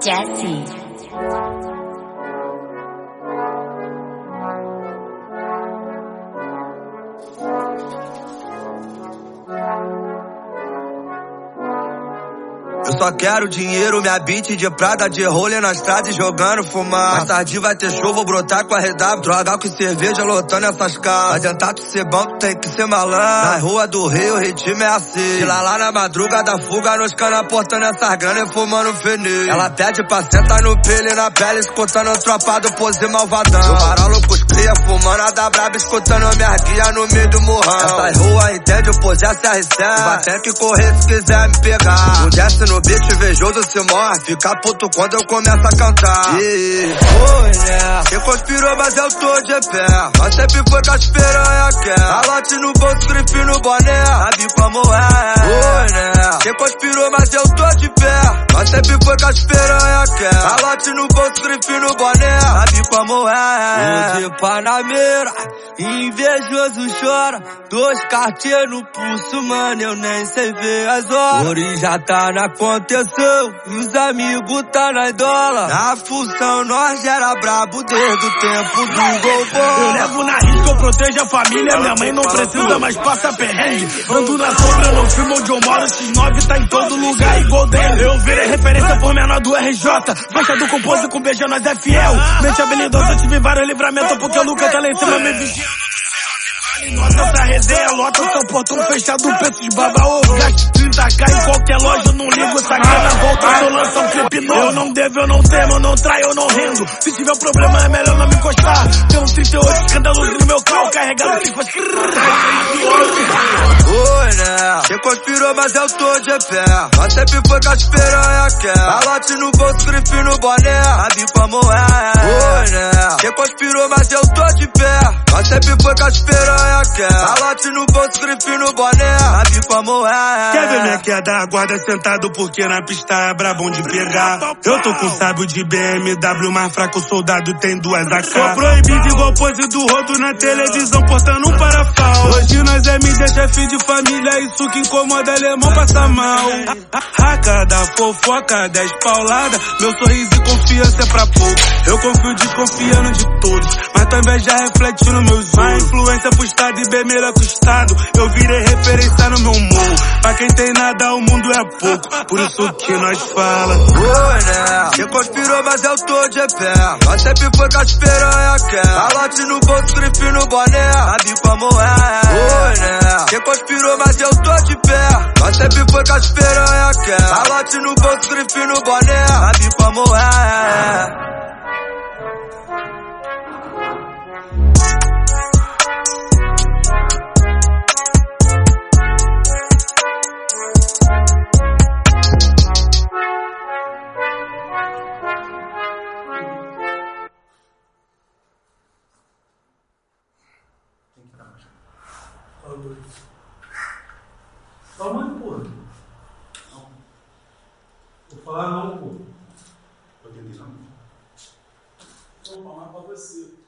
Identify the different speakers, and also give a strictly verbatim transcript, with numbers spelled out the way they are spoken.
Speaker 1: Jesse.
Speaker 2: Eu só quero dinheiro, minha beat de prata, de rolê na estrada e jogando fumar. Mais tarde vai ter show, vou brotar com a R W, drogar com cerveja lotando essas casas. Adiantar tu ser bom, tu tem que ser malandro. Na rua do Rio, o ritmo é assim. De lá lá na madruga, fuga nos canos, portando essas granas e fumando fenê. Ela pede pra sentar no pelo e na pele, escutando o tropa do pose malvadão. Eu varolo com os cria, fumando a da braba, escutando minha guia no meio do morrão. Essas ruas entende o pose S R C. Vai ter que correr se quiser me pegar. O Jesse no beat invejoso se morre, fica puto quando eu começo a cantar. E, oi, né? Quem conspirou, mas eu tô de pé. Mas sempre foi com as piranha quer. Calote no bolso, grife no boné. Sabe como é? Oi, né? Quem conspirou, mas eu tô de pé. Mas sempre foi com as piranha quer. Calote no bolso, grife no boné. Sabe como é? O de Panameira, invejoso chora. Dois cartier no pulso, mano, eu nem sei ver as horas. Ori já tá na aconteceu, e os amigos tá na idola. Na função nós era brabo desde o tempo do Golbol.
Speaker 3: Eu levo na risca, eu protejo a família. Minha mãe não precisa mais passar perrengue. Ando na sombra, no filme onde eu moro. X nove tá em todo lugar igual dele. Eu virei referência por menor do R J. Faixa do compose com beijo, nós é fiel. Mente habilidosa, eu tive vários livramentos. Porque o Lucas tá lá em cima me vigiando. Nota pra resenha, lota seu portão fechado, preço de baba ovo. Gasto trinta k em qualquer loja, eu não ligo. Essa grana volta, eu lanço um clipe novo. Eu não devo, eu não temo, eu não traio, eu não rendo. Se tiver problema é melhor não me encostar. Tem um trinta e oito escandaloso no meu carro, carregado que faz.
Speaker 2: Oi, né? Quem conspirou, mas eu tô de pé. Mas sempre foi com as piranha quer. Calote no bolso, grife no boné. Sabe como é? Oi, né? Quem conspirou, mas eu tô de pé. Mas sempre foi com as piranha quer. Calote no bolso, grife no boné. Sabe como é?
Speaker 3: Quer ver minha queda? Guarda sentado porque na pista é brabão de pegar. Eu tô com sábio de B M W, mais fraco o soldado tem duas A K. Sou proibido igual pose do rodo na televisão, portando um parafal. Hoje nós é mídia, chefe de família, isso que incomoda alemão passa mal. A cada fofoca, dez paulada, meu sorriso e confiança é pra pouco. Eu confio desconfiando de todos, mas também já reflete no meu zoom. A influência pro estado e bem melhor que o estado. Eu virei referência no meu morro. Pra quem tem nada, o mundo é pouco. Por isso que nós fala.
Speaker 2: Oi, né? Quem conspirou, mas eu tô de pé. Mas sempre foi com as piranha quer. Calote no bolso, grife no boné. Sabe como é? Oi, né? Quem conspirou, mas eu tô de pé. Mas sempre foi com as piranha quer. Calote no bolso, grife no boné. Sabe como é?
Speaker 4: Só mãe, porra. Não. Vou falar não, porra.
Speaker 5: Vou ter que não.
Speaker 4: Vou falar pra você.